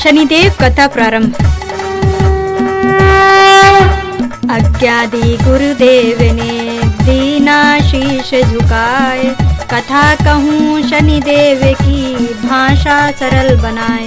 शनिदेव कथा प्रारंभ। अज्ञादि गुरुदेव ने दीना शीश झुकाए, कथा कहूँ शनिदेव की भाषा सरल बनाए।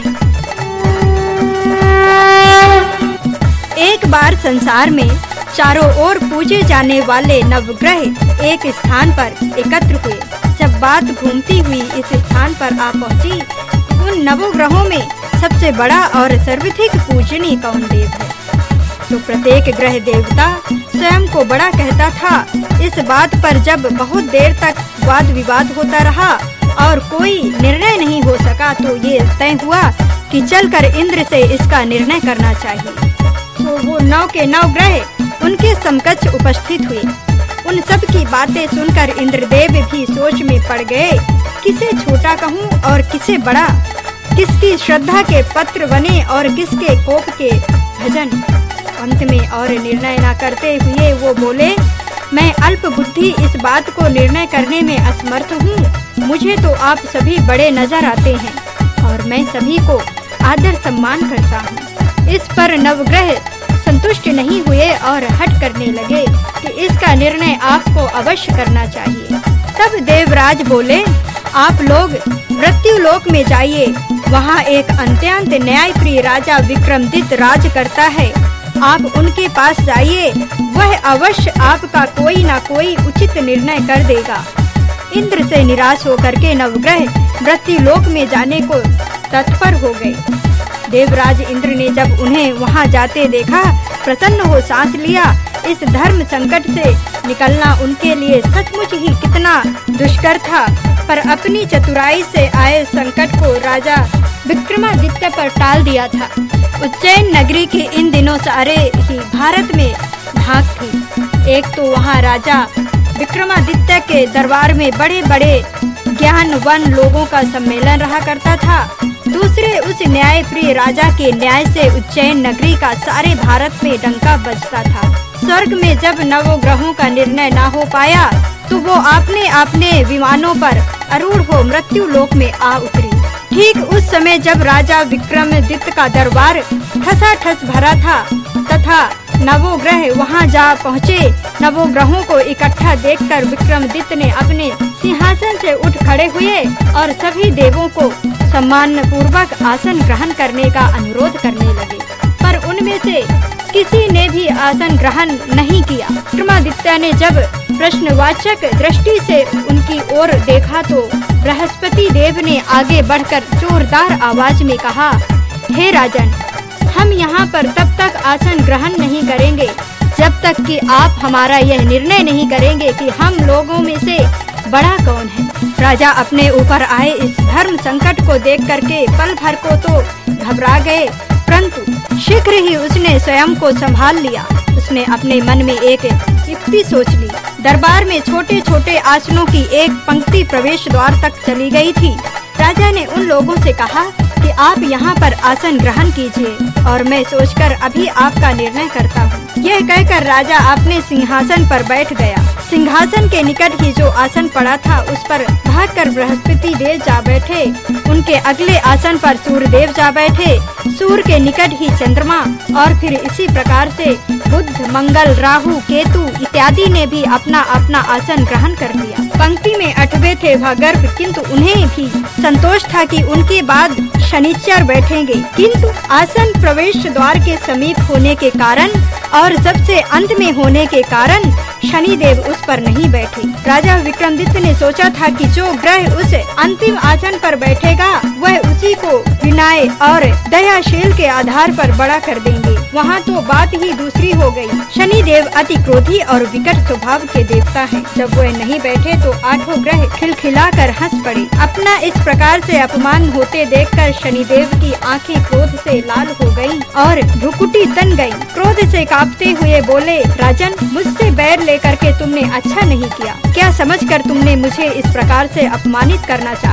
एक बार संसार में चारों ओर पूजे जाने वाले नवग्रह एक स्थान पर एकत्र हुए। जब बात घूमती हुई इस स्थान पर आ पहुंची, उन नवग्रहों में सबसे बड़ा और सर्वाधिक पूजनीय कौन देव है? तो प्रत्येक ग्रह देवता स्वयं को बड़ा कहता था। इस बात पर जब बहुत देर तक वाद विवाद होता रहा और कोई निर्णय नहीं हो सका, तो ये तय हुआ कि चलकर इंद्र से इसका निर्णय करना चाहिए। तो वो 9 के 9 ग्रह उनके समकक्ष उपस्थित हुए। उन सब की बातें सुनकर इंद्रदेव भी सोच में पड़ गए, किसे छोटा कहूँ और किसे बड़ा, किसकी श्रद्धा के पत्र बने और किसके कोप के भजन। अंत में और निर्णय न करते हुए वो बोले, मैं अल्प बुद्धि इस बात को निर्णय करने में असमर्थ हूँ। मुझे तो आप सभी बड़े नजर आते हैं और मैं सभी को आदर सम्मान करता हूँ। इस पर नवग्रह संतुष्ट नहीं हुए और हट करने लगे कि इसका निर्णय आपको अवश्य करना चाहिए। तब देवराज बोले, आप लोग मृत्यु लोक में जाइए, वहाँ एक अत्यंत न्यायप्रिय राजा विक्रमादित्य राज करता है। आप उनके पास जाइए, वह अवश्य आपका कोई ना कोई उचित निर्णय कर देगा। इंद्र से निराश होकर के नवग्रह मृत्यु लोक में जाने को तत्पर हो गए। देवराज इंद्र ने जब उन्हें वहां जाते देखा, प्रसन्न हो सांस लिया। इस धर्म संकट से निकलना उनके लिए सचमुच ही कितना दुष्कर था, पर अपनी चतुराई से आए संकट को राजा विक्रमादित्य पर टाल दिया था। उज्जैन नगरी के इन दिनों सारे ही भारत में धाक थी। एक तो वहाँ राजा विक्रमादित्य के दरबार में बड़े बड़े ज्ञानवान लोगों का सम्मेलन रहा करता था। दूसरे उस न्याय प्रिय राजा के न्याय से उज्जैन नगरी का सारे भारत में डंका बजता था। स्वर्ग में जब नवग्रहों का निर्णय न हो पाया, तो वो अपने विमानों पर आरूढ़ हो मृत्यु लोक में आ उतरी। ठीक उस समय जब राजा विक्रमादित्य का दरबार ठसाठस भरा था तथा नवोग्रह वहां जा पहुँचे। नवोग्रहों को इकट्ठा देखकर विक्रमादित्य ने अपने सिंहासन से उठ खड़े हुए और सभी देवों को सम्मान पूर्वक आसन ग्रहण करने का अनुरोध करने लगे, पर उनमें से किसी ने भी आसन ग्रहण नहीं किया। विक्रमादित्य ने जब प्रश्नवाचक दृष्टि से उनकी ओर देखा, तो बृहस्पति देव ने आगे बढ़कर जोरदार आवाज में कहा, हे राजन, हम यहाँ पर तब तक आसन ग्रहण नहीं करेंगे जब तक कि आप हमारा यह निर्णय नहीं करेंगे कि हम लोगों में से बड़ा कौन है। राजा अपने ऊपर आए इस धर्म संकट को देख करके पल भर को तो घबरा गए, परंतु शीघ्र ही उसने स्वयं को संभाल लिया। उसने अपने मन में एक युक्ति सोच ली। दरबार में छोटे छोटे आसनों की एक पंक्ति प्रवेश द्वार तक चली गई थी। राजा ने उन लोगों से कहा कि आप यहाँ पर आसन ग्रहण कीजिए और मैं सोचकर अभी आपका निर्णय करता हूँ। यह कहकर राजा अपने सिंहासन पर बैठ गया। सिंहासन के निकट ही जो आसन पड़ा था, उस पर भागकर बृहस्पति देव जा बैठे। उनके अगले आसन पर सूर्य देव जा बैठे। सूर्य के निकट ही चंद्रमा और फिर इसी प्रकार से बुध, मंगल, राहु, केतु इत्यादि ने भी अपना अपना आसन ग्रहण कर लिया। पंक्ति में 8वें थे वह गर्भ, किंतु उन्हें भी संतोष था कि उनके बाद शनिचर बैठेंगे, किंतु आसन प्रवेश द्वार के समीप होने के कारण और सबसे अंत में होने के कारण शनिदेव उस पर नहीं बैठे। राजा विक्रमादित्य ने सोचा था कि जो ग्रह उस अंतिम आसन पर बैठेगा, वह उसी को विनय और दयाशील के आधार पर बड़ा कर देंगे। वहाँ तो बात ही दूसरी हो गई। शनिदेव अति क्रोधी और विकट स्वभाव के देवता हैं। जब वह नहीं बैठे तो 8 ग्रह खिलखिलाकर हंस पड़े। अपना इस प्रकार से अपमान होते देखकर शनिदेव की आंखें क्रोध से लाल हो गईं और भ्रुकुटी तन गई। क्रोध से कांपते हुए बोले, राजन, मुझसे बैर लेकर के तुमने अच्छा नहीं किया। क्या समझकर तुमने मुझे इस प्रकार से अपमानित करना चाहा है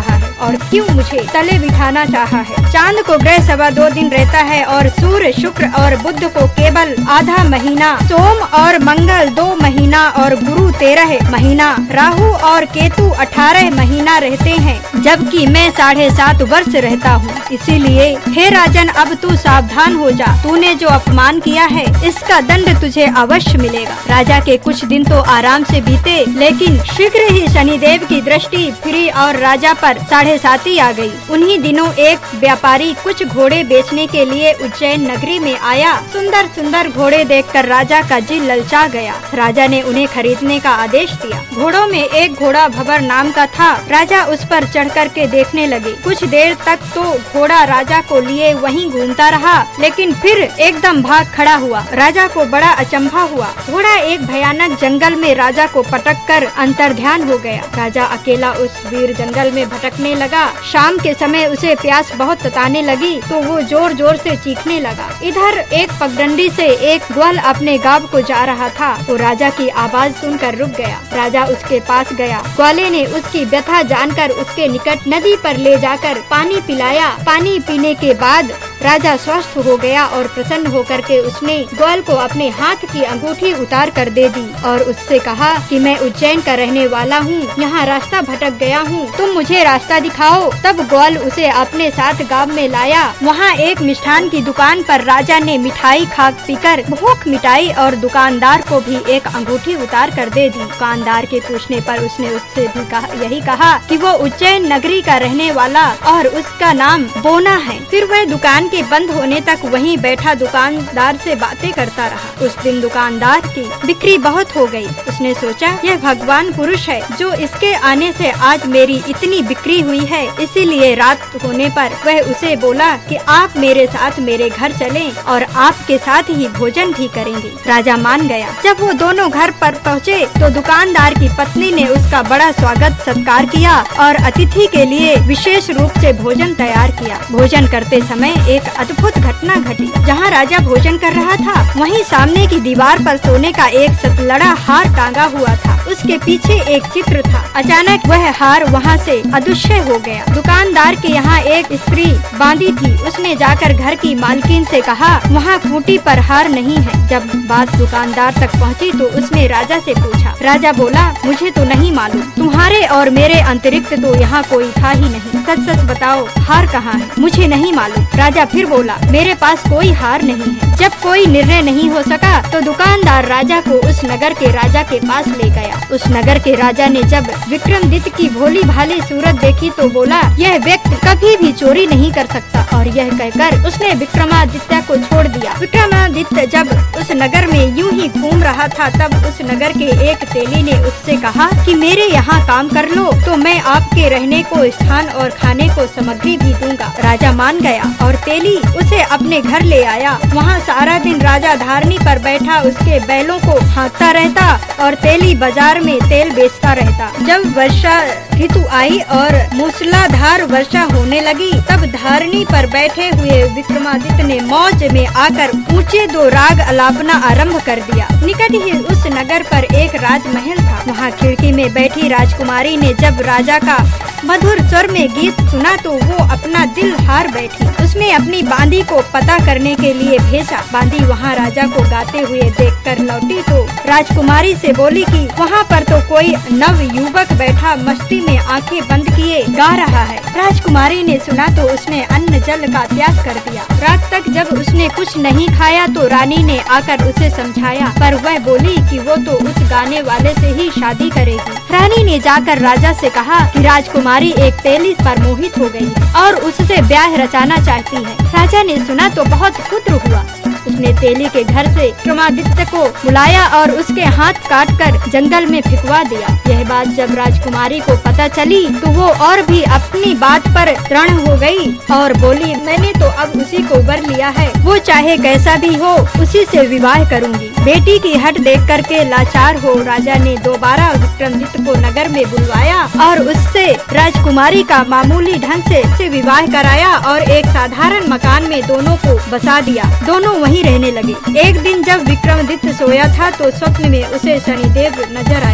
और क्यों मुझे तले बिठाना चाहा है। चांद को ग्रह 2.25 दिन रहता है और सूर्य, शुक्र और बुध को केवल आधा महीना, सोम और मंगल 2 महीना और गुरु 13 महीना, राहु और केतु 18 महीना रहते हैं, जबकि मैं 7.5 वर्ष रहता हूँ। इसीलिए हे राजन, अब तू सावधान हो जा। तूने जो अपमान किया है इसका दंड तुझे अवश्य मिलेगा। राजा के कुछ दिन तो आराम से बीते, लेकिन शीघ्र ही शनिदेव की दृष्टि फिरी और राजा पर 7.5 आ गई। उन्हीं दिनों एक व्यापारी कुछ घोड़े बेचने के लिए उज्जैन नगरी में आया। सुंदर सुंदर घोड़े देखकर राजा का जी ललचा गया। राजा ने उन्हें खरीदने का आदेश दिया। घोड़ों में एक घोड़ा भंवर नाम का था। राजा उस पर चढ़ कर के देखने लगे। कुछ देर तक तो घोड़ा राजा को लिए वहीं घूमता रहा, लेकिन फिर एकदम भाग खड़ा हुआ। राजा को बड़ा अचंभा हुआ। घोड़ा एक भयानक जंगल में राजा को पटक कर अंतर्ध्यान हो गया। राजा अकेला उस वीर जंगल में भटकने लगा। शाम के समय उसे प्यास बहुत सताने लगी तो वो जोर जोर से चीखने लगा। इधर एक पगडंडी से एक ग्वाल अपने गांव को जा रहा था। वो राजा की आवाज सुनकर रुक गया। राजा उसके पास गया। ग्वाले ने उसकी व्यथा जानकर उसके निकट नदी पर ले जाकर पानी पिलाया। पानी पीने के बाद राजा स्वस्थ हो गया और प्रसन्न होकर के उसने ग्वाल को अपने हाथ की अंगूठी उतार कर दे दी और उससे कहा कि मैं उज्जैन का रहने वाला हूँ, यहाँ रास्ता भटक गया हूँ, तुम मुझे रास्ता दिखाओ। तब ग्वाल उसे अपने साथ गांव में लाया। वहाँ एक मिष्ठान की दुकान पर राजा ने मिठाई खा पीकर भूख मिटाई और दुकानदार को भी एक अंगूठी उतार कर दे दी। दुकानदार के पूछने पर उसने उससे भी यही कहा कि वो उज्जैन नगरी का रहने वाला और उसका नाम बोना है। फिर वह दुकान के बंद होने तक वहीं बैठा दुकानदार से बातें करता रहा। उस दिन दुकानदार की बिक्री बहुत हो गई। उसने सोचा यह भगवान पुरुष है जो इसके आने से आज मेरी इतनी बिक्री हुई है। इसीलिए रात होने पर वह उसे बोला कि आप मेरे साथ मेरे घर चलें और आपके साथ ही भोजन भी करेंगे। राजा मान गया। जब वो दोनों घर पर पहुँचे तो दुकानदार की पत्नी ने उसका बड़ा स्वागत सत्कार किया और अतिथि के लिए विशेष रूप से भोजन तैयार किया। भोजन करते समय एक अद्भुत घटना घटी। जहाँ राजा भोजन कर रहा था वहीं सामने की दीवार पर सोने का एक सतलड़ा हार टांगा हुआ था। उसके पीछे एक चित्र था। अचानक वह हार वहाँ से अदृश्य हो गया। दुकानदार के यहाँ एक स्त्री बांधी थी। उसने जाकर घर की मालकिन से कहा वहाँ खूंटी पर हार नहीं है। जब बात दुकानदार तक पहुँची तो उसने राजा से पूछा। राजा बोला मुझे तो नहीं मालूम, तुम्हारे और मेरे अतिरिक्त तो यहाँ कोई था ही नहीं। सच सच बताओ हार कहाँ है? मुझे नहीं मालूम। राजा फिर बोला मेरे पास कोई हार नहीं है। जब कोई निर्णय नहीं हो सका तो दुकानदार राजा को उस नगर के राजा के पास ले गया। उस नगर के राजा ने जब विक्रमादित्य की भोली भाली सूरत देखी तो बोला यह व्यक्ति कभी भी चोरी नहीं कर सकता, और यह कहकर उसने विक्रमादित्य को छोड़ दिया। विक्रमादित्य जब उस नगर में यूं ही घूम रहा था तब उस नगर के एक तेली ने उससे कहा कि मेरे यहाँ काम कर लो तो मैं आपके रहने को स्थान और खाने को सामग्री भी दूंगा। राजा मान गया और तेली उसे अपने घर ले आया। वहाँ सारा दिन राजा धारनी पर बैठा उसके बैलों को हाँकता रहता और तेली बाजार में तेल बेचता रहता। जब वर्षा ऋतु आई और मूसलाधार वर्षा होने लगी तब धारनी पर बैठे हुए विक्रमादित्य ने मौज में आकर ऊंचे 2 राग अलापना आरंभ कर दिया। निकट ही उस नगर पर एक राजमहल था। वहाँ खिड़की में बैठी राजकुमारी ने जब राजा का मधुर स्वर में गीत सुना तो वो अपना दिल हार बैठी। उसने अपनी बांदी को पता करने के लिए भेजा। बांदी वहाँ राजा को गाते हुए देखकर लौटी तो राजकुमारी से बोली कि वहाँ पर तो कोई नव युवक बैठा मस्ती में आंखें बंद किए गा रहा है। राजकुमारी ने सुना तो उसने अन्न जल का त्याग कर दिया। रात तक जब उसने कुछ नहीं खाया तो रानी ने आकर उसे समझाया, पर वह बोली कि वो तो उस गाने वाले से ही शादी करेगी। रानी ने जाकर राजा से कहा कि राजकुमारी एक तेली पर मोहित हो गई है और उससे ब्याह रचाना चाहती है। राजा ने सुना तो बहुत खुश हुआ। उसने तेली के घर से विक्रमादित्य को बुलाया और उसके हाथ काटकर जंगल में फेंकवा दिया। यह बात जब राजकुमारी को पता चली तो वो और भी अपनी बात पर दृढ़ हो गई और बोली मैंने तो अब उसी को वर लिया है, वो चाहे कैसा भी हो उसी से विवाह करूंगी। बेटी की हट देख करके लाचार हो राजा ने दोबारा विक्रमादित्य को नगर में बुलवाया और उससे राजकुमारी का मामूली ढंग से विवाह कराया और एक साधारण मकान में दोनों को बसा दिया। दोनों वहीं रहने लगे। एक दिन जब विक्रमादित्य सोया था तो स्वप्न में उसे शनिदेव नजर आए।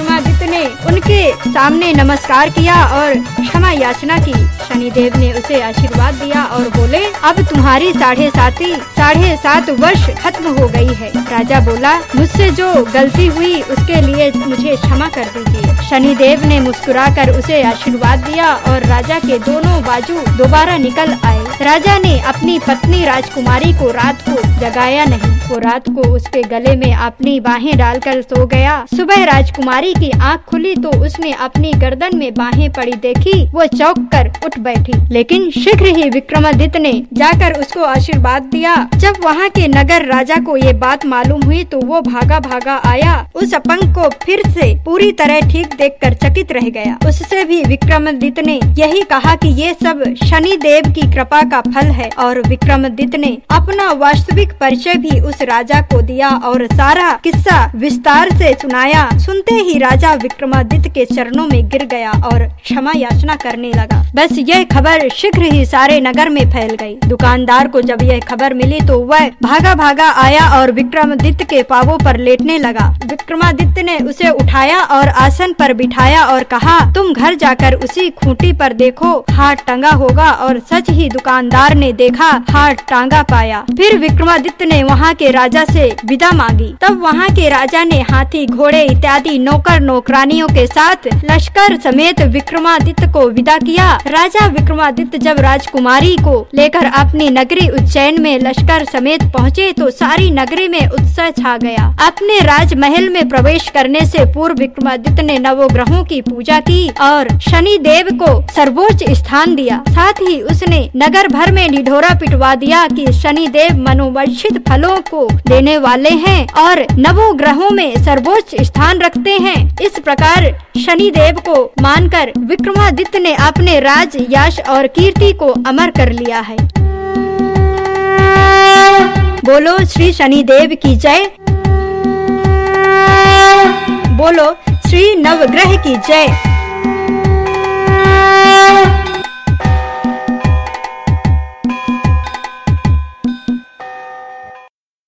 विक्रमादित्य ने उनके सामने नमस्कार किया और क्षमा याचना की। शनिदेव ने उसे आशीर्वाद दिया और बोले, अब तुम्हारी 7.5 वर्ष खत्म हो गई है। राजा बोला, मुझसे जो गलती हुई उसके लिए मुझे क्षमा कर दीजिए। शनिदेव ने मुस्कुराकर उसे आशीर्वाद दिया और राजा के दोनों बाजू दोबारा निकल आए। राजा ने अपनी पत्नी राजकुमारी को रात को जगाया नहीं। वो रात को उसके गले में अपनी बाहें डालकर सो गया। सुबह राजकुमारी की आँख खुली तो उसने अपनी गर्दन में बाहें पड़ी देखी। वो चौंक कर उठ बैठी, लेकिन शीघ्र ही विक्रमादित्य ने जाकर उसको आशीर्वाद दिया। जब वहाँ के नगर राजा को ये बात मालूम हुई तो वो भागा भागा आया। उस अपंग को फिर से पूरी तरह ठीक देखकर चकित रह गया। उससे भी विक्रमादित्य ने यही कहा कि ये सब शनि देव की कृपा का फल है और विक्रमादित्य ने अपना वास्तविक परिचय भी उस राजा को दिया और सारा किस्सा विस्तार से सुनाया। सुनते ही राजा विक्रमादित्य के चरणों में गिर गया और क्षमा याचना करने लगा। बस यह खबर शीघ्र ही सारे नगर में फैल गई। दुकानदार को जब यह खबर मिली तो वह भागा भागा आया और विक्रमादित्य के पांवों पर लेटने लगा। विक्रमादित्य ने उसे उठाया और आसन पर बिठाया और कहा, तुम घर जाकर उसी खूंटी पर देखो, हाथ टंगा होगा। और सच ही दुकानदार ने देखा, हाथ टांगा पाया। फिर विक्रमादित्य ने वहाँ के राजा से विदा मांगी। तब वहाँ के राजा ने हाथी, घोड़े इत्यादि नौकर नौकरानियों के साथ लश्कर समेत विक्रमादित्य को विदा किया। राजा विक्रमादित्य जब राजकुमारी को लेकर अपनी नगरी उज्जैन में लश्कर समेत पहुँचे तो सारी नगरी में उत्साह छा गया। अपने राजमहल में प्रवेश करने से पूर्व विक्रमादित्य ने नवग्रहों की पूजा की और शनि देव को सर्वोच्च स्थान दिया। साथ ही उसने नगर भर में ढिढोरा पिटवा दिया कि शनि देव मनोवांछित फलों को देने वाले हैं और नवग्रहों में सर्वोच्च स्थान रखते हैं। इस प्रकार शनि देव को मानकर विक्रमादित्य ने अपने राज यश और कीर्ति को अमर कर लिया है। बोलो श्री शनिदेव की जय। बोलो श्री नवग्रह की जय।